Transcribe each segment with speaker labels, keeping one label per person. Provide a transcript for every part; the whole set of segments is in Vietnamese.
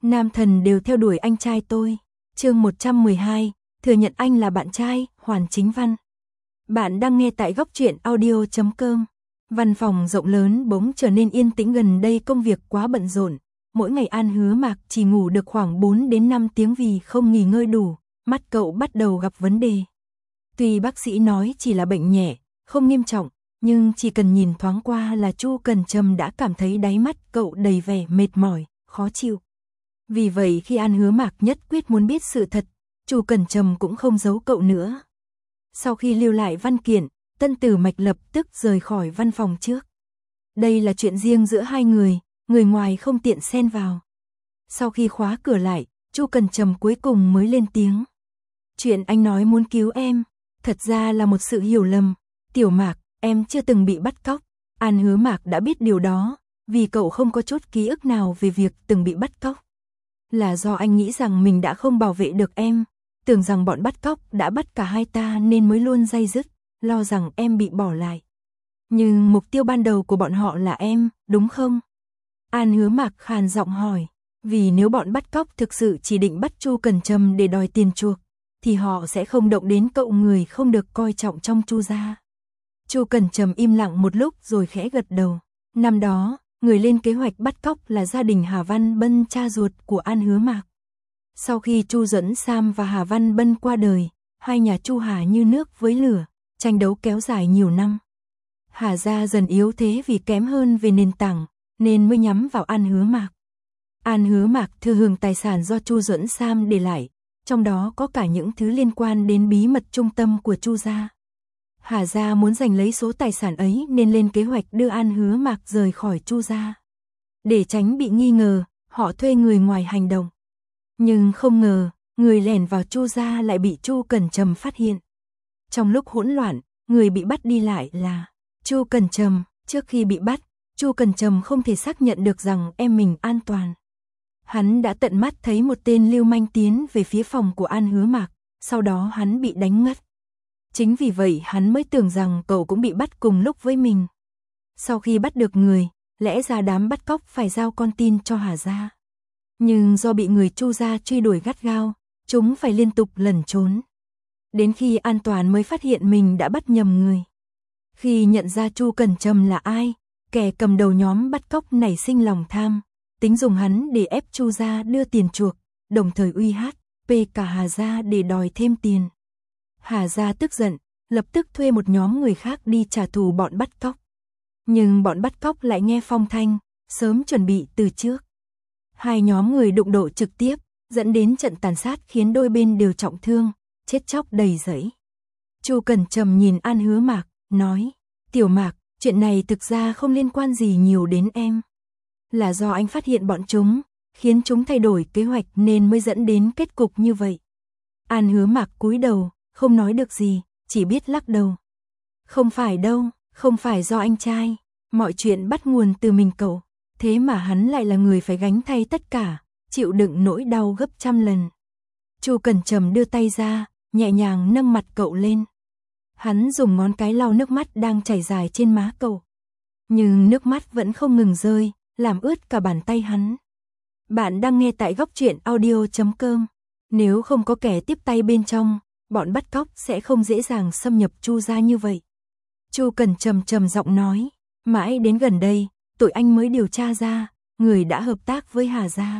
Speaker 1: Nam thần đều theo đuổi anh trai tôi. Chương 112, thừa nhận anh là bạn trai, Hoàn Chính Văn. Bạn đang nghe tại góc truyện audio.com. Văn phòng rộng lớn bỗng trở nên yên tĩnh, gần đây công việc quá bận rộn. Mỗi ngày An Hứa Mạc chỉ ngủ được khoảng 4 đến 5 tiếng vì không nghỉ ngơi đủ, mắt cậu bắt đầu gặp vấn đề. Tuy bác sĩ nói chỉ là bệnh nhẹ, không nghiêm trọng, nhưng chỉ cần nhìn thoáng qua là Chu Cần Trầm đã cảm thấy đáy mắt cậu đầy vẻ mệt mỏi, khó chịu. Vì vậy khi An Hứa Mạc nhất quyết muốn biết sự thật, Chu Cần Trầm cũng không giấu cậu nữa. Sau khi lưu lại văn kiện, Tân Tử Mạch lập tức rời khỏi văn phòng trước. Đây là chuyện riêng giữa hai người ngoài không tiện xen vào. Sau khi khóa cửa lại, Chu Cần Trầm cuối cùng mới lên tiếng. Chuyện anh nói muốn cứu em, thật ra là một sự hiểu lầm. Tiểu Mạc, em chưa từng bị bắt cóc. An Hứa Mạc đã biết điều đó, vì cậu không có chút ký ức nào về việc từng bị bắt cóc. Là do anh nghĩ rằng mình đã không bảo vệ được em, tưởng rằng bọn bắt cóc đã bắt cả hai ta nên mới luôn day dứt, lo rằng em bị bỏ lại. Nhưng mục tiêu ban đầu của bọn họ là em, đúng không? An Hứa Mạc khàn giọng hỏi, vì nếu bọn bắt cóc thực sự chỉ định bắt Chu Cần Trầm để đòi tiền chuộc, thì họ sẽ không động đến cậu, người không được coi trọng trong Chu gia. Chu Cần Trầm im lặng một lúc rồi khẽ gật đầu. Năm đó, người lên kế hoạch bắt cóc là gia đình Hà Văn Bân, cha ruột của An Hứa Mạc. Sau khi Chu Duẫn Sam và Hà Văn Bân qua đời, hai nhà Chu Hà như nước với lửa, tranh đấu kéo dài nhiều năm. Hà gia dần yếu thế vì kém hơn về nền tảng, nên mới nhắm vào An Hứa Mạc. An Hứa Mạc thừa hưởng tài sản do Chu Duẫn Sam để lại, trong đó có cả những thứ liên quan đến bí mật trung tâm của Chu gia. Hà gia muốn giành lấy số tài sản ấy nên lên kế hoạch đưa An Hứa Mạc rời khỏi Chu gia. Để tránh bị nghi ngờ, họ thuê người ngoài hành động. Nhưng không ngờ, người lẻn vào Chu gia lại bị Chu Cần Trầm phát hiện. Trong lúc hỗn loạn, người bị bắt đi lại là Chu Cần Trầm. Trước khi bị bắt, Chu Cần Trầm không thể xác nhận được rằng em mình an toàn. Hắn đã tận mắt thấy một tên lưu manh tiến về phía phòng của An Hứa Mạc, sau đó hắn bị đánh ngất. Chính vì vậy hắn mới tưởng rằng cậu cũng bị bắt cùng lúc với mình. Sau khi bắt được người, lẽ ra đám bắt cóc phải giao con tin cho Hà gia. Nhưng do bị người Chu gia truy đuổi gắt gao, chúng phải liên tục lẩn trốn. Đến khi an toàn mới phát hiện mình đã bắt nhầm người. Khi nhận ra Chu Cần Trầm là ai, kẻ cầm đầu nhóm bắt cóc nảy sinh lòng tham, tính dùng hắn để ép Chu gia đưa tiền chuộc, đồng thời uy hiếp cả Hà gia để đòi thêm tiền. Hà gia tức giận, lập tức thuê một nhóm người khác đi trả thù bọn bắt cóc. Nhưng bọn bắt cóc lại nghe phong thanh, sớm chuẩn bị từ trước. Hai nhóm người đụng độ trực tiếp, dẫn đến trận tàn sát khiến đôi bên đều trọng thương, chết chóc đầy dẫy. Chu Cần Trầm nhìn An Hứa Mạc, nói, Tiểu Mạc, chuyện này thực ra không liên quan gì nhiều đến em. Là do anh phát hiện bọn chúng, khiến chúng thay đổi kế hoạch nên mới dẫn đến kết cục như vậy. An Hứa Mạc cúi đầu, không nói được gì, chỉ biết lắc đầu. Không phải đâu, không phải do anh trai, mọi chuyện bắt nguồn từ mình cậu, thế mà hắn lại là người phải gánh thay tất cả, chịu đựng nỗi đau gấp trăm lần. Chu Cần Trầm đưa tay ra, nhẹ nhàng nâng mặt cậu lên. Hắn dùng ngón cái lau nước mắt đang chảy dài trên má cậu. Nhưng nước mắt vẫn không ngừng rơi, làm ướt cả bàn tay hắn. Bạn đang nghe tại góc truyện audio.com. Nếu không có kẻ tiếp tay bên trong, bọn bắt cóc sẽ không dễ dàng xâm nhập Chu gia như vậy. Chu Cần Trầm trầm giọng nói, mãi đến gần đây, tụi anh mới điều tra ra, người đã hợp tác với Hà gia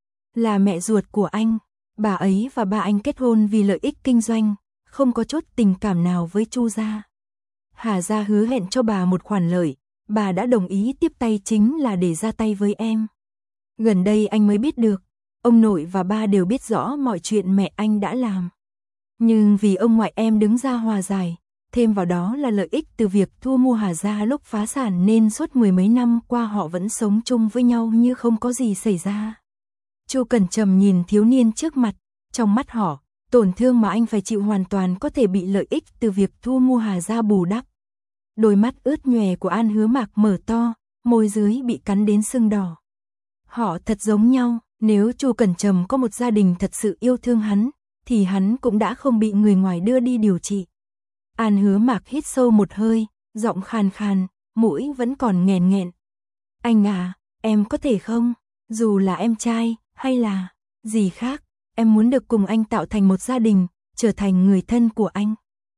Speaker 1: là mẹ ruột của anh. Bà ấy và ba anh kết hôn vì lợi ích kinh doanh, không có chút tình cảm nào với Chu gia. Hà gia hứa hẹn cho bà một khoản lợi, bà đã đồng ý tiếp tay chính là để ra tay với em. Gần đây anh mới biết được, ông nội và ba đều biết rõ mọi chuyện mẹ anh đã làm. Nhưng vì ông ngoại em đứng ra hòa giải, thêm vào đó là lợi ích từ việc thu mua Hà gia lúc phá sản nên suốt mười mấy năm qua họ vẫn sống chung với nhau như không có gì xảy ra. Chu Cần Trầm nhìn thiếu niên trước mặt, trong mắt họ, tổn thương mà anh phải chịu hoàn toàn có thể bị lợi ích từ việc thu mua Hà gia bù đắp. Đôi mắt ướt nhòe của An Hứa Mạc mở to, môi dưới bị cắn đến sưng đỏ. Họ thật giống nhau, nếu Chu Cần Trầm có một gia đình thật sự yêu thương hắn, thì hắn cũng đã không bị người ngoài đưa đi điều trị. An Hứa Mạc hít sâu một hơi, giọng khàn khàn, mũi vẫn còn nghẹn nghẹn. Anh à, em có thể không? Dù là em trai, hay là gì khác? Em muốn được cùng anh tạo thành một gia đình, trở thành người thân của anh.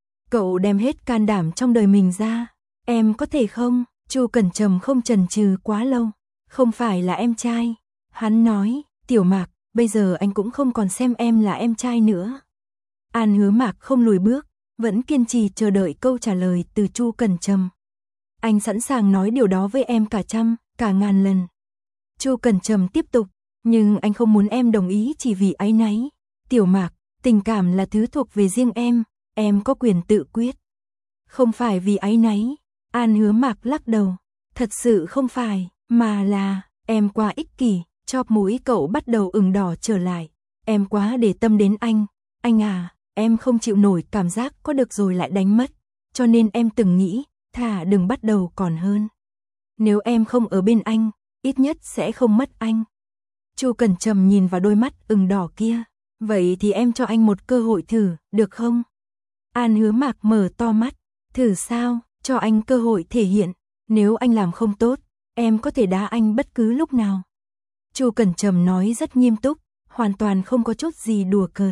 Speaker 1: Cậu đem hết can đảm trong đời mình ra. Em có thể không? Chu Cẩn Trầm không chần chừ quá lâu. Không phải là em trai. Hắn nói, Tiểu Mạc, bây giờ anh cũng không còn xem em là em trai nữa. An Hứa Mạc không lùi bước, vẫn kiên trì chờ đợi câu trả lời từ Chu Cẩn Trầm. Anh sẵn sàng nói điều đó với em cả trăm, cả ngàn lần. Chu Cẩn Trầm tiếp tục, nhưng anh không muốn em đồng ý chỉ vì áy náy. Tiểu Mạc, tình cảm là thứ thuộc về riêng em có quyền tự quyết. Không phải vì áy náy. An Hứa Mạc lắc đầu, thật sự không phải, mà là em quá ích kỷ. Chóp mũi cậu bắt đầu ửng đỏ trở lại. Em quá để tâm đến anh à, em không chịu nổi cảm giác có được rồi lại đánh mất, cho nên em từng nghĩ, thà đừng bắt đầu còn hơn. Nếu em không ở bên anh, ít nhất sẽ không mất anh. Chu Cẩn Trầm nhìn vào đôi mắt ửng đỏ kia, vậy thì em cho anh một cơ hội thử, được không? An Hứa Mạc mở to mắt, thử sao? Cho anh cơ hội thể hiện, nếu anh làm không tốt, em có thể đá anh bất cứ lúc nào. Chu Cẩn Trầm nói rất nghiêm túc, hoàn toàn không có chút gì đùa cợt.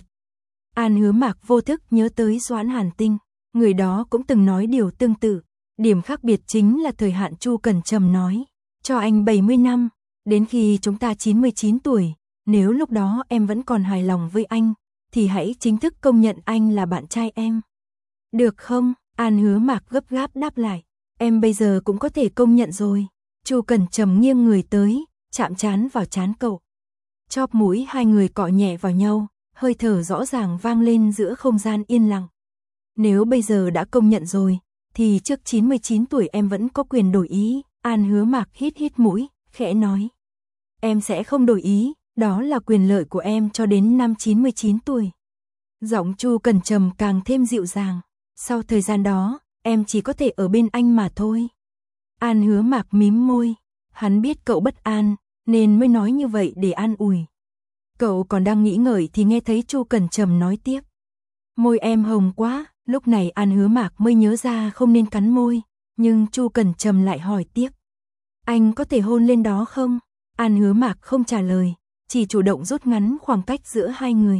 Speaker 1: An Hứa Mạc vô thức nhớ tới Doãn Hàn Tinh, người đó cũng từng nói điều tương tự. Điểm khác biệt chính là thời hạn Chu Cẩn Trầm nói, cho anh 70 năm, đến khi chúng ta 99 tuổi, nếu lúc đó em vẫn còn hài lòng với anh, thì hãy chính thức công nhận anh là bạn trai em. Được không? An Hứa Mạc gấp gáp đáp lại, em bây giờ cũng có thể công nhận rồi. Chu Cẩn Trầm nghiêng người tới, chạm trán vào trán cậu. Chóp mũi hai người cọ nhẹ vào nhau, hơi thở rõ ràng vang lên giữa không gian yên lặng. Nếu bây giờ đã công nhận rồi, thì trước 99 tuổi em vẫn có quyền đổi ý. An Hứa Mạc hít hít mũi, khẽ nói. Em sẽ không đổi ý, đó là quyền lợi của em cho đến năm 99 tuổi. Giọng Chu Cẩn Trầm càng thêm dịu dàng. Sau thời gian đó, em chỉ có thể ở bên anh mà thôi. An Hứa Mạc mím môi. Hắn biết cậu bất an, nên mới nói như vậy để an ủi. Cậu còn đang nghĩ ngợi thì nghe thấy Chu Cẩn Trầm nói tiếp. Môi em hồng quá, lúc này An Hứa Mạc mới nhớ ra không nên cắn môi, nhưng Chu Cẩn Trầm lại hỏi tiếp. Anh có thể hôn lên đó không? An Hứa Mạc không trả lời, chỉ chủ động rút ngắn khoảng cách giữa hai người.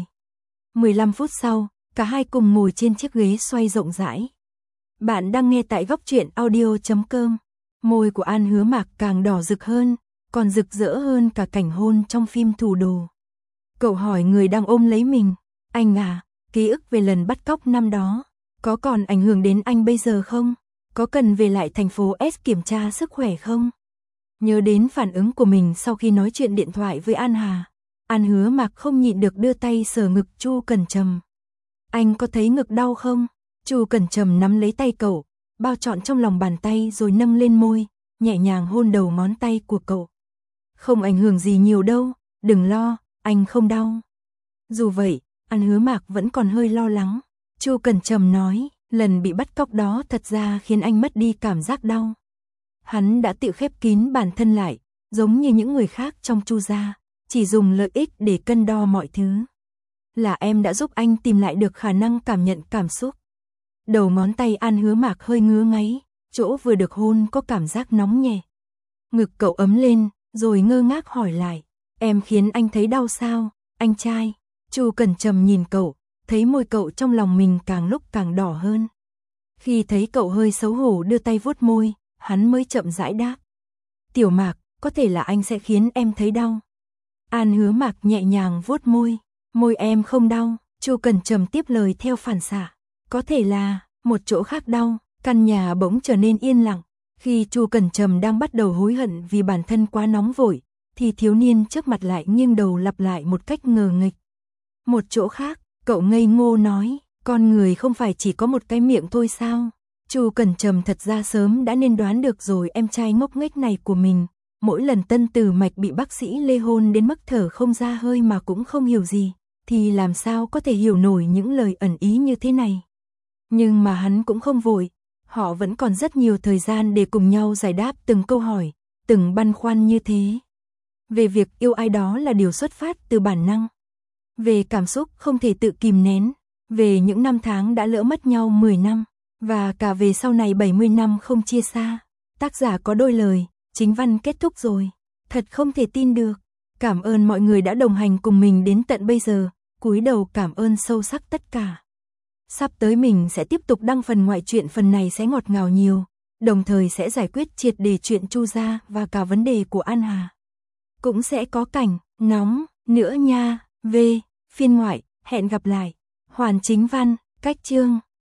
Speaker 1: 15 phút sau, cả hai cùng ngồi trên chiếc ghế xoay rộng rãi. Bạn đang nghe tại Góc Truyện Audio.com. Môi của An Hứa Mạc càng đỏ rực hơn, còn rực rỡ hơn cả cảnh hôn trong phim Thủ Đồ. Cậu hỏi người đang ôm lấy mình, anh à, ký ức về lần bắt cóc năm đó, có còn ảnh hưởng đến anh bây giờ không? Có cần về lại thành phố S kiểm tra sức khỏe không? Nhớ đến phản ứng của mình sau khi nói chuyện điện thoại với An Hà, An Hứa Mạc không nhịn được đưa tay sờ ngực Chu Cẩn Trầm. Anh có thấy ngực đau không? Chu Cẩn Trầm nắm lấy tay cậu, bao trọn trong lòng bàn tay rồi nâng lên môi, nhẹ nhàng hôn đầu ngón tay của cậu. Không ảnh hưởng gì nhiều đâu, đừng lo, anh không đau. Dù vậy, An Hứa Mạc vẫn còn hơi lo lắng. Chu Cẩn Trầm nói, lần bị bắt cóc đó thật ra khiến anh mất đi cảm giác đau. Hắn đã tự khép kín bản thân lại, giống như những người khác trong Chu gia, chỉ dùng lợi ích để cân đo mọi thứ. Là em đã giúp anh tìm lại được khả năng cảm nhận cảm xúc. Đầu ngón tay An Hứa Mạc hơi ngứa ngáy, chỗ vừa được hôn có cảm giác nóng nhẹ. Ngực cậu ấm lên, rồi ngơ ngác hỏi lại, em khiến anh thấy đau sao, anh trai? Chu Cẩn Trầm nhìn cậu, thấy môi cậu trong lòng mình càng lúc càng đỏ hơn. Khi thấy cậu hơi xấu hổ đưa tay vuốt môi, hắn mới chậm rãi đáp. Tiểu Mạc, có thể là anh sẽ khiến em thấy đau. An Hứa Mạc nhẹ nhàng vuốt môi em không đau. Chu Cẩn Trầm tiếp lời theo phản xạ. Có thể là, một chỗ khác đau. Căn nhà bỗng trở nên yên lặng. Khi Chu Cẩn Trầm đang bắt đầu hối hận vì bản thân quá nóng vội, thì thiếu niên trước mặt lại nghiêng đầu lặp lại một cách ngờ nghịch. Một chỗ khác, cậu ngây ngô nói, con người không phải chỉ có một cái miệng thôi sao? Chu Cẩn Trầm thật ra sớm đã nên đoán được rồi em trai ngốc nghếch này của mình. Mỗi lần Tân Tử Mạch bị bác sĩ Lê hôn đến mức thở không ra hơi mà cũng không hiểu gì, thì làm sao có thể hiểu nổi những lời ẩn ý như thế này. Nhưng mà hắn cũng không vội, họ vẫn còn rất nhiều thời gian để cùng nhau giải đáp từng câu hỏi, từng băn khoăn như thế. Về việc yêu ai đó là điều xuất phát từ bản năng. Về cảm xúc không thể tự kìm nén, về những năm tháng đã lỡ mất nhau 10 năm, và cả về sau này 70 năm không chia xa. Tác giả có đôi lời, chính văn kết thúc rồi. Thật không thể tin được. Cảm ơn mọi người đã đồng hành cùng mình đến tận bây giờ, cúi đầu cảm ơn sâu sắc tất cả. Sắp tới mình sẽ tiếp tục đăng phần ngoại truyện, phần này sẽ ngọt ngào nhiều, đồng thời sẽ giải quyết triệt để chuyện Chu gia và cả vấn đề của An Hà. Cũng sẽ có cảnh nóng nữa nha. Phiên ngoại, hẹn gặp lại. Hoàn Chính Văn, cách chương